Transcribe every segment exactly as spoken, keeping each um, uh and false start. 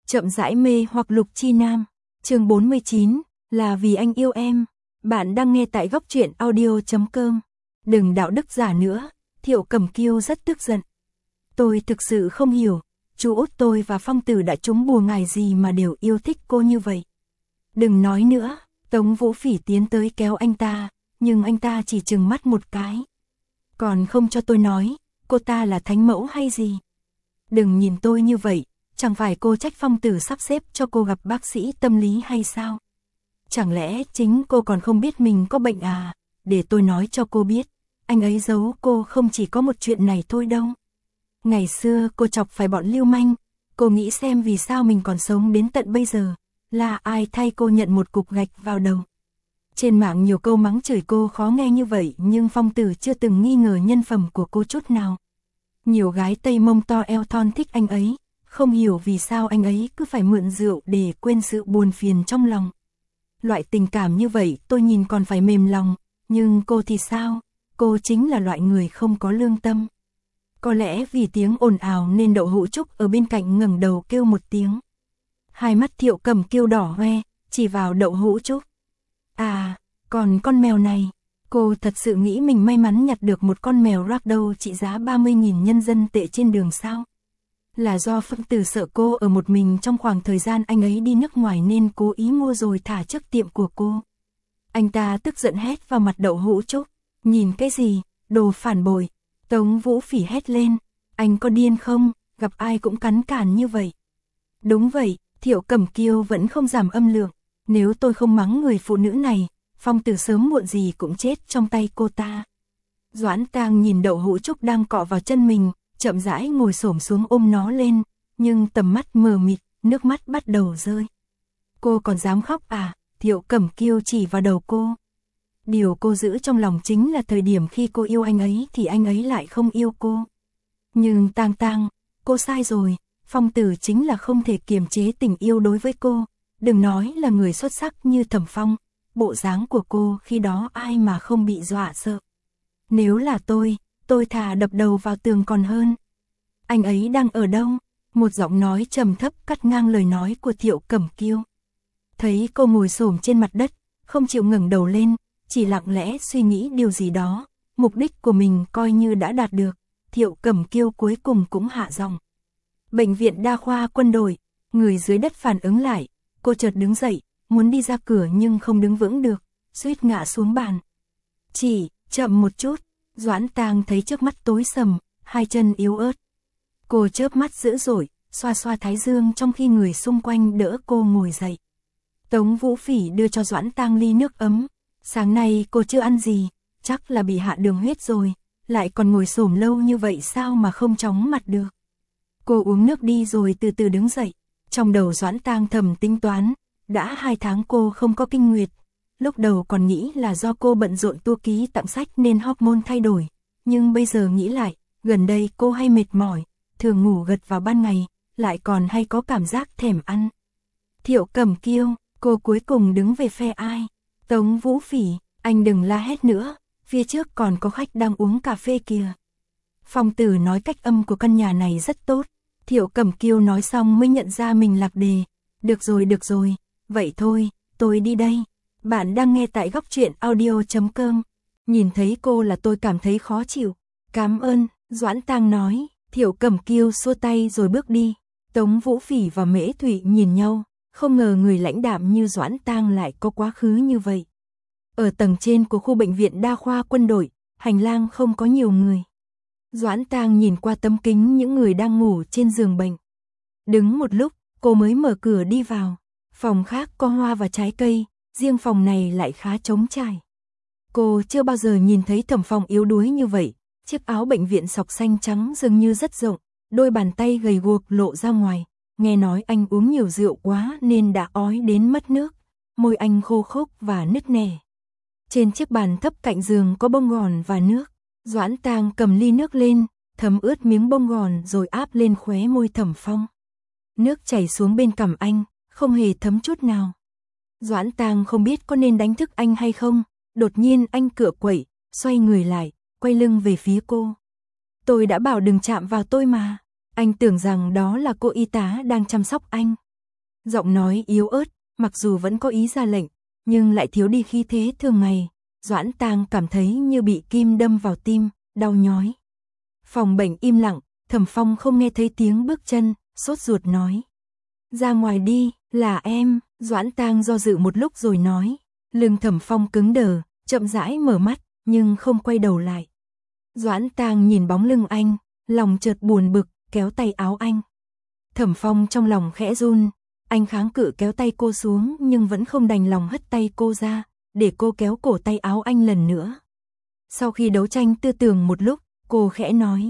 Chậm rãi mê hoặc Lục Chi Nam, chương bốn mươi chín, là vì anh yêu em. Bạn đang nghe tại góc truyện audio chấm com. Đừng đạo đức giả nữa, Thiệu Cẩm Kiêu rất tức giận. Tôi thực sự không hiểu, chú út tôi và Phong Tử đã trúng bùa ngải gì mà đều yêu thích cô như vậy. Đừng nói nữa, Tống Vũ Phỉ tiến tới kéo anh ta, nhưng anh ta chỉ trừng mắt một cái. Còn không cho tôi nói, cô ta là thánh mẫu hay gì? Đừng nhìn tôi như vậy, chẳng phải cô trách Phong Tử sắp xếp cho cô gặp bác sĩ tâm lý hay sao? Chẳng lẽ chính cô còn không biết mình có bệnh à? Để tôi nói cho cô biết, anh ấy giấu cô không chỉ có một chuyện này thôi đâu. Ngày xưa cô chọc phải bọn lưu manh, cô nghĩ xem vì sao mình còn sống đến tận bây giờ, là ai thay cô nhận một cục gạch vào đầu. Trên mạng nhiều câu mắng chửi cô khó nghe như vậy nhưng Phong Tử chưa từng nghi ngờ nhân phẩm của cô chút nào. Nhiều gái Tây mông to eo thon thích anh ấy, không hiểu vì sao anh ấy cứ phải mượn rượu để quên sự buồn phiền trong lòng. Loại tình cảm như vậy tôi nhìn còn phải mềm lòng, nhưng cô thì sao? Cô chính là loại người không có lương tâm. Có lẽ vì tiếng ồn ào nên Đậu Hũ Trúc ở bên cạnh ngẩng đầu kêu một tiếng. Hai mắt Thiệu Cẩm Kiêu đỏ hoe, chỉ vào Đậu Hũ Trúc. À, còn con mèo này, cô thật sự nghĩ mình may mắn nhặt được một con mèo ragdoll trị giá ba mươi nghìn nhân dân tệ trên đường sao? Là do Phong Tử sợ cô ở một mình trong khoảng thời gian anh ấy đi nước ngoài nên cố ý mua rồi thả trước tiệm của cô. Anh ta tức giận hét vào mặt Đậu Hũ Trúc. Nhìn cái gì, đồ phản bội. Tống Vũ Phỉ hét lên. Anh có điên không, gặp ai cũng cắn cản như vậy. Đúng vậy, Thiệu Cẩm Kiêu vẫn không giảm âm lượng. Nếu tôi không mắng người phụ nữ này, Phong Tử sớm muộn gì cũng chết trong tay cô ta. Doãn Tang nhìn Đậu Hũ Trúc đang cọ vào chân mình, chậm rãi ngồi xổm xuống ôm nó lên, nhưng tầm mắt mờ mịt, nước mắt bắt đầu rơi. Cô còn dám khóc à? Thiệu Cẩm Kiêu chỉ vào đầu cô. Điều cô giữ trong lòng chính là thời điểm khi cô yêu anh ấy thì anh ấy lại không yêu cô. Nhưng Tang Tang, cô sai rồi, Phong Tử chính là không thể kiềm chế tình yêu đối với cô. Đừng nói là người xuất sắc như Thẩm Phong, bộ dáng của cô khi đó ai mà không bị dọa sợ. Nếu là tôi, tôi thà đập đầu vào tường còn hơn. Anh ấy đang ở đâu? Một giọng nói trầm thấp cắt ngang lời nói của Thiệu Cẩm Kiêu. Thấy cô ngồi xổm trên mặt đất, không chịu ngẩng đầu lên, chỉ lặng lẽ suy nghĩ điều gì đó, mục đích của mình coi như đã đạt được, Thiệu Cẩm Kiêu cuối cùng cũng hạ giọng. Bệnh viện đa khoa Quân đội, người dưới đất phản ứng lại, cô chợt đứng dậy, muốn đi ra cửa nhưng không đứng vững được, suýt ngã xuống bàn. Chỉ, chậm một chút, Doãn Tang thấy trước mắt tối sầm, hai chân yếu ớt. Cô chớp mắt dữ dội, xoa xoa thái dương trong khi người xung quanh đỡ cô ngồi dậy. Tống Vũ Phỉ đưa cho Doãn Tang ly nước ấm. Sáng nay cô chưa ăn gì, chắc là bị hạ đường huyết rồi, lại còn ngồi xổm lâu như vậy sao mà không chóng mặt được. Cô uống nước đi rồi từ từ đứng dậy. Trong đầu Doãn Tang thầm tính toán, đã hai tháng cô không có kinh nguyệt. Lúc đầu còn nghĩ là do cô bận rộn tua ký tặng sách nên hormone thay đổi, nhưng bây giờ nghĩ lại, gần đây cô hay mệt mỏi, thường ngủ gật vào ban ngày, lại còn hay có cảm giác thèm ăn. Thiệu Cẩm Kiêu, cô cuối cùng đứng về phe ai? Tống Vũ Phỉ, anh đừng la hét nữa, phía trước còn có khách đang uống cà phê kìa. Phong Tử nói cách âm của căn nhà này rất tốt. Thiệu Cẩm Kiêu nói xong mới nhận ra mình lạc đề. Được rồi được rồi, vậy thôi, tôi đi đây. Bạn đang nghe tại góc truyện audio chấm com. Nhìn thấy cô là tôi cảm thấy khó chịu. Cảm ơn, Doãn Tang nói. Thiệu Cẩm Kiêu xua tay rồi bước đi. Tống Vũ Phỉ và Mễ Thụy nhìn nhau. Không ngờ người lãnh đạm như Doãn Tang lại có quá khứ như vậy. Ở tầng trên của khu bệnh viện đa khoa Quân đội, hành lang không có nhiều người. Doãn Tang nhìn qua tấm kính những người đang ngủ trên giường bệnh. Đứng một lúc, cô mới mở cửa đi vào. Phòng khác có hoa và trái cây, riêng phòng này lại khá trống trải. Cô chưa bao giờ nhìn thấy Thẩm Phong yếu đuối như vậy, chiếc áo bệnh viện sọc xanh trắng dường như rất rộng, đôi bàn tay gầy guộc lộ ra ngoài. Nghe nói anh uống nhiều rượu quá nên đã ói đến mất nước, môi anh khô khốc và nứt nẻ. Trên chiếc bàn thấp cạnh giường có bông gòn và nước. Doãn Tang cầm ly nước lên, thấm ướt miếng bông gòn rồi áp lên khóe môi Thẩm Phong. Nước chảy xuống bên cằm anh, không hề thấm chút nào. Doãn Tang không biết có nên đánh thức anh hay không, đột nhiên anh cựa quậy, xoay người lại, quay lưng về phía cô. Tôi đã bảo đừng chạm vào tôi mà. Anh tưởng rằng đó là cô y tá đang chăm sóc anh. Giọng nói yếu ớt, mặc dù vẫn có ý ra lệnh, nhưng lại thiếu đi khí thế thường ngày. Doãn Tang cảm thấy như bị kim đâm vào tim, đau nhói. Phòng bệnh im lặng, Thẩm Phong không nghe thấy tiếng bước chân, sốt ruột nói. Ra ngoài đi, là em. Doãn Tang do dự một lúc rồi nói. Lưng Thẩm Phong cứng đờ, chậm rãi mở mắt, nhưng không quay đầu lại. Doãn Tang nhìn bóng lưng anh, lòng chợt buồn bực, kéo tay áo anh. Thẩm Phong trong lòng khẽ run, anh kháng cự kéo tay cô xuống nhưng vẫn không đành lòng hất tay cô ra, để cô kéo cổ tay áo anh lần nữa. Sau khi đấu tranh tư tưởng một lúc, cô khẽ nói.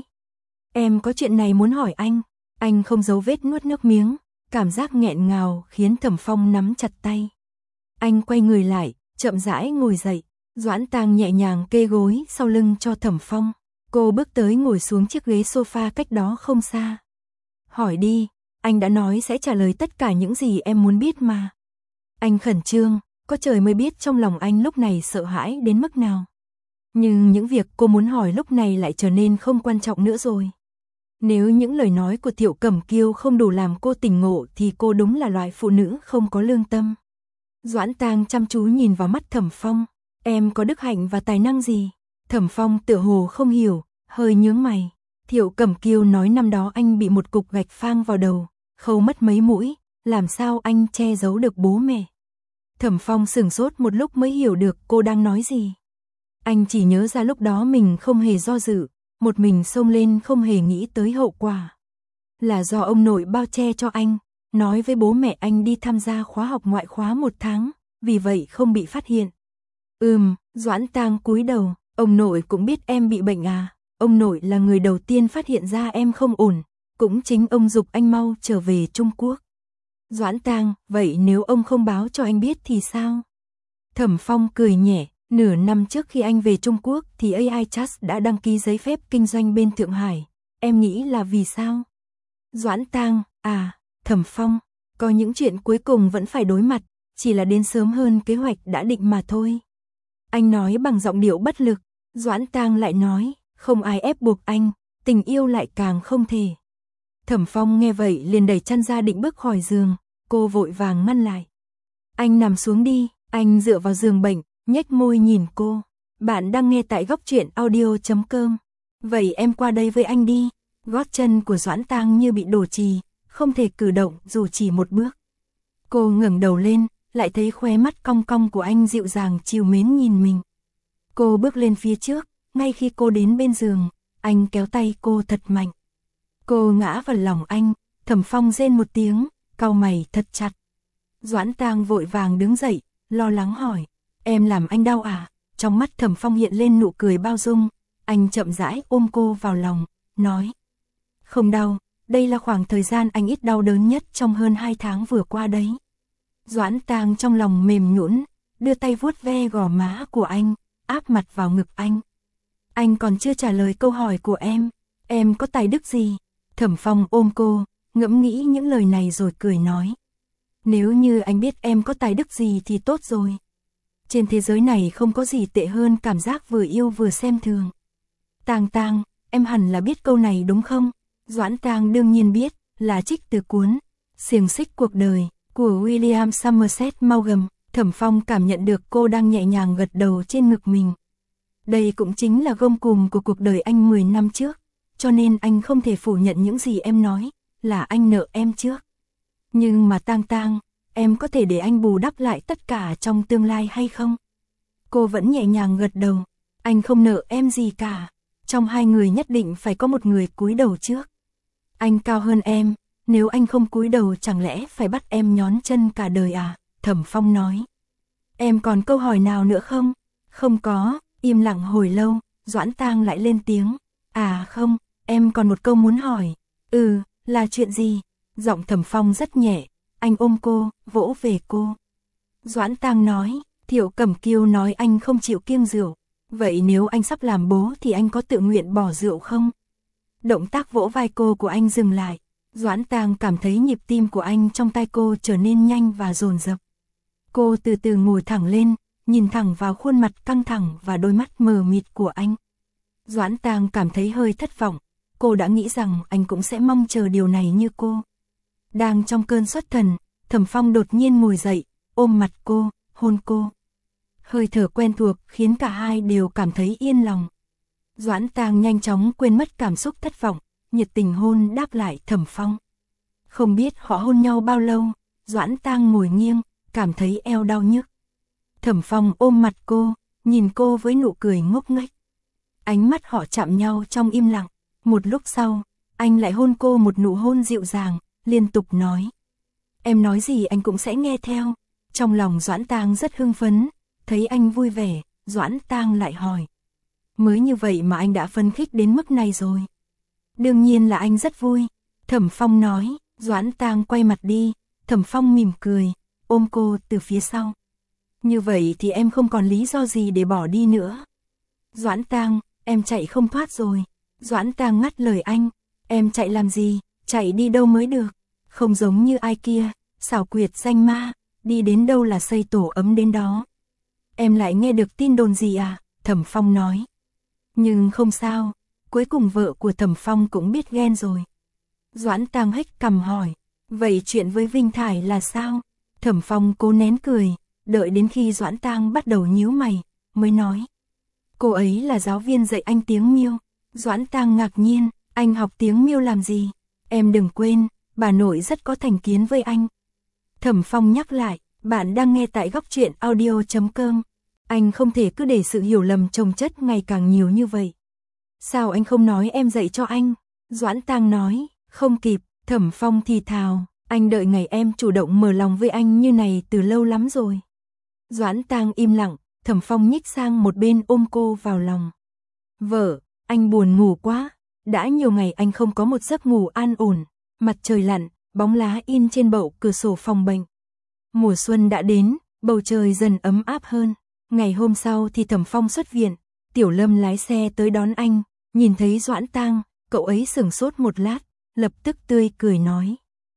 Em có chuyện này muốn hỏi anh. Anh không giấu vết nuốt nước miếng, cảm giác nghẹn ngào khiến Thẩm Phong nắm chặt tay. Anh quay người lại, chậm rãi ngồi dậy. Doãn Tang nhẹ nhàng kê gối sau lưng cho Thẩm Phong. Cô bước tới ngồi xuống chiếc ghế sofa cách đó không xa. Hỏi đi, anh đã nói sẽ trả lời tất cả những gì em muốn biết mà. Anh khẩn trương, có trời mới biết trong lòng anh lúc này sợ hãi đến mức nào. Nhưng những việc cô muốn hỏi lúc này lại trở nên không quan trọng nữa rồi. Nếu những lời nói của Thiệu Cẩm Kiêu không đủ làm cô tỉnh ngộ thì cô đúng là loại phụ nữ không có lương tâm. Doãn Tang chăm chú nhìn vào mắt Thẩm Phong. Em có đức hạnh và tài năng gì? Thẩm Phong tựa hồ không hiểu, hơi nhướng mày. Thiệu Cẩm Kiêu nói năm đó anh bị một cục gạch phang vào đầu, khâu mất mấy mũi, làm sao anh che giấu được bố mẹ? Thẩm Phong sửng sốt một lúc mới hiểu được cô đang nói gì. Anh chỉ nhớ ra lúc đó mình không hề do dự, một mình xông lên không hề nghĩ tới hậu quả. Là do ông nội bao che cho anh, nói với bố mẹ anh đi tham gia khóa học ngoại khóa một tháng, vì vậy không bị phát hiện. Ừm, Doãn Tang cúi đầu, ông nội cũng biết em bị bệnh à, ông nội là người đầu tiên phát hiện ra em không ổn, cũng chính ông giục anh mau trở về Trung Quốc. Doãn Tang, vậy nếu ông không báo cho anh biết thì sao? Thẩm Phong cười nhẹ, nửa năm trước khi anh về Trung Quốc thì a i Chat đã đăng ký giấy phép kinh doanh bên Thượng Hải, em nghĩ là vì sao? Doãn Tang, à, Thẩm Phong, có những chuyện cuối cùng vẫn phải đối mặt, chỉ là đến sớm hơn kế hoạch đã định mà thôi. Anh nói bằng giọng điệu bất lực, Doãn Tang lại nói, không ai ép buộc anh, tình yêu lại càng không thể. Thẩm Phong nghe vậy liền đẩy chăn ra định bước khỏi giường, cô vội vàng ngăn lại. Anh nằm xuống đi, anh dựa vào giường bệnh, nhếch môi nhìn cô. Bạn đang nghe tại góc truyện audio chấm com. Vậy em qua đây với anh đi. Gót chân của Doãn Tang như bị đổ trì, không thể cử động dù chỉ một bước. Cô ngẩng đầu lên, lại thấy khóe mắt cong cong của anh dịu dàng trìu mến nhìn mình. Cô bước lên phía trước, ngay khi cô đến bên giường, anh kéo tay cô thật mạnh. Cô ngã vào lòng anh, Thẩm Phong rên một tiếng, cau mày thật chặt. Doãn Tang vội vàng đứng dậy, lo lắng hỏi, em làm anh đau à? Trong mắt Thẩm Phong hiện lên nụ cười bao dung, anh chậm rãi ôm cô vào lòng, nói. Không đau, đây là khoảng thời gian anh ít đau đớn nhất trong hơn hai tháng vừa qua đấy. Doãn Tang trong lòng mềm nhũn, đưa tay vuốt ve gò má của anh, áp mặt vào ngực anh. Anh còn chưa trả lời câu hỏi của em, em có tài đức gì? Thẩm Phong ôm cô, ngẫm nghĩ những lời này rồi cười nói. Nếu như anh biết em có tài đức gì thì tốt rồi. Trên thế giới này không có gì tệ hơn cảm giác vừa yêu vừa xem thường. Tang Tang, em hẳn là biết câu này đúng không? Doãn Tang đương nhiên biết, là trích từ cuốn Xiềng xích cuộc đời của William Somerset Maugham. Thẩm Phong cảm nhận được cô đang nhẹ nhàng gật đầu trên ngực mình. Đây cũng chính là gông cùm của cuộc đời anh mười năm trước, cho nên anh không thể phủ nhận những gì em nói, là anh nợ em trước. Nhưng mà Tang Tang, em có thể để anh bù đắp lại tất cả trong tương lai hay không? Cô vẫn nhẹ nhàng gật đầu, anh không nợ em gì cả, trong hai người nhất định phải có một người cúi đầu trước. Anh cao hơn em, nếu anh không cúi đầu chẳng lẽ phải bắt em nhón chân cả đời à? Thẩm Phong nói. Em còn câu hỏi nào nữa không? Không có. Im lặng hồi lâu, Doãn Tang lại lên tiếng. À không, em còn một câu muốn hỏi. Ừ, là chuyện gì? Giọng Thẩm Phong rất nhẹ, anh ôm cô, vỗ về cô. Doãn Tang nói, Thiệu Cẩm Kiêu nói anh không chịu kiêng rượu. Vậy nếu anh sắp làm bố thì anh có tự nguyện bỏ rượu không? Động tác vỗ vai cô của anh dừng lại. Doãn Tang cảm thấy nhịp tim của anh trong tay cô trở nên nhanh và dồn dập. Cô từ từ ngồi thẳng lên, nhìn thẳng vào khuôn mặt căng thẳng và đôi mắt mờ mịt của anh. Doãn Tang cảm thấy hơi thất vọng, cô đã nghĩ rằng anh cũng sẽ mong chờ điều này như cô. Đang trong cơn xuất thần, Thẩm Phong đột nhiên ngồi dậy, ôm mặt cô, hôn cô. Hơi thở quen thuộc khiến cả hai đều cảm thấy yên lòng. Doãn Tang nhanh chóng quên mất cảm xúc thất vọng, nhiệt tình hôn đáp lại Thẩm Phong. Không biết họ hôn nhau bao lâu, Doãn Tang ngồi nghiêng, cảm thấy eo đau nhức. Thẩm Phong ôm mặt cô, nhìn cô với nụ cười ngốc nghếch. Ánh mắt họ chạm nhau trong im lặng, một lúc sau, anh lại hôn cô một nụ hôn dịu dàng, liên tục nói. Em nói gì anh cũng sẽ nghe theo. Trong lòng Doãn Tang rất hưng phấn, thấy anh vui vẻ, Doãn Tang lại hỏi. Mới như vậy mà anh đã phấn khích đến mức này rồi. Đương nhiên là anh rất vui, Thẩm Phong nói. Doãn Tang quay mặt đi, Thẩm Phong mỉm cười, ôm cô từ phía sau. Như vậy thì em không còn lý do gì để bỏ đi nữa. Doãn Tang, em chạy không thoát rồi. Doãn Tang ngắt lời anh, em chạy làm gì, chạy đi đâu mới được. Không giống như ai kia, xảo quyệt danh ma, đi đến đâu là xây tổ ấm đến đó. Em lại nghe được tin đồn gì à, Thẩm Phong nói. Nhưng không sao, cuối cùng vợ của Thẩm Phong cũng biết ghen rồi. Doãn Tang hếch cằm hỏi, vậy chuyện với Vinh Thải là sao? Thẩm Phong cố nén cười, đợi đến khi Doãn Tang bắt đầu nhíu mày, mới nói. Cô ấy là giáo viên dạy anh tiếng Miêu. Doãn Tang ngạc nhiên, anh học tiếng Miêu làm gì? Em đừng quên, bà nội rất có thành kiến với anh. Thẩm Phong nhắc lại, bạn đang nghe tại góc truyện audio chấm com. Anh không thể cứ để sự hiểu lầm chồng chất ngày càng nhiều như vậy. Sao anh không nói em dạy cho anh? Doãn Tang nói, không kịp. Thẩm Phong thì thào, anh đợi ngày em chủ động mở lòng với anh như này từ lâu lắm rồi. Doãn Tang im lặng, Thẩm Phong nhích sang một bên ôm cô vào lòng. Vợ, anh buồn ngủ quá, đã nhiều ngày anh không có một giấc ngủ an ổn. Mặt trời lặn, bóng lá in trên bậu cửa sổ phòng bệnh. Mùa xuân đã đến, bầu trời dần ấm áp hơn. Ngày hôm sau thì Thẩm Phong xuất viện, Tiểu Lâm lái xe tới đón anh, nhìn thấy Doãn Tang, cậu ấy sửng sốt một lát, lập tức tươi cười nói.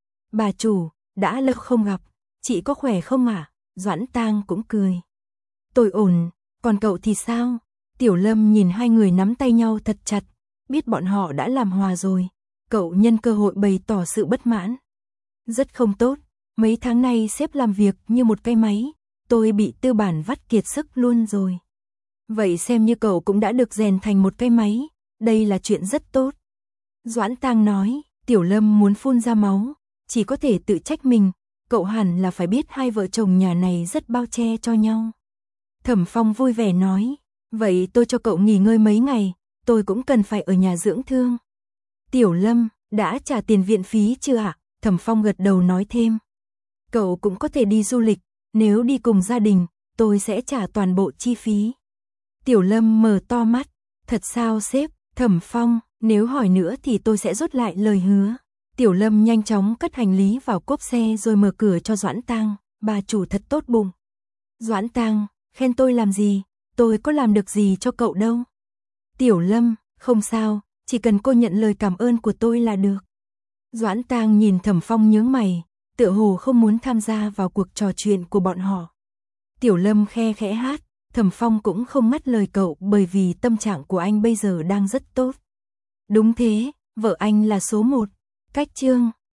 Bà chủ, đã lâu không gặp, chị có khỏe không ạ? À? Doãn Tang cũng cười. Tôi ổn, còn cậu thì sao? Tiểu Lâm nhìn hai người nắm tay nhau thật chặt, biết bọn họ đã làm hòa rồi. Cậu nhân cơ hội bày tỏ sự bất mãn. Rất không tốt, mấy tháng nay sếp làm việc như một cái máy, tôi bị tư bản vắt kiệt sức luôn rồi. Vậy xem như cậu cũng đã được rèn thành một cái máy, đây là chuyện rất tốt. Doãn Tang nói, Tiểu Lâm muốn phun ra máu, chỉ có thể tự trách mình, cậu hẳn là phải biết hai vợ chồng nhà này rất bao che cho nhau. Thẩm Phong vui vẻ nói, vậy tôi cho cậu nghỉ ngơi mấy ngày, tôi cũng cần phải ở nhà dưỡng thương. Tiểu Lâm, đã trả tiền viện phí chưa ạ? À? Thẩm Phong gật đầu nói thêm. Cậu cũng có thể đi du lịch, nếu đi cùng gia đình, tôi sẽ trả toàn bộ chi phí. Tiểu Lâm mở to mắt, thật sao sếp? Thẩm Phong, nếu hỏi nữa thì tôi sẽ rút lại lời hứa. Tiểu Lâm nhanh chóng cất hành lý vào cốp xe rồi mở cửa cho Doãn Tang, bà chủ thật tốt bụng. Doãn Tang, khen tôi làm gì, tôi có làm được gì cho cậu đâu. Tiểu Lâm, không sao, chỉ cần cô nhận lời cảm ơn của tôi là được. Doãn Tang nhìn Thẩm Phong nhướng mày, tựa hồ không muốn tham gia vào cuộc trò chuyện của bọn họ. Tiểu Lâm khe khẽ hát, Thẩm Phong cũng không ngắt lời cậu bởi vì tâm trạng của anh bây giờ đang rất tốt. Đúng thế, vợ anh là số một. Cách chương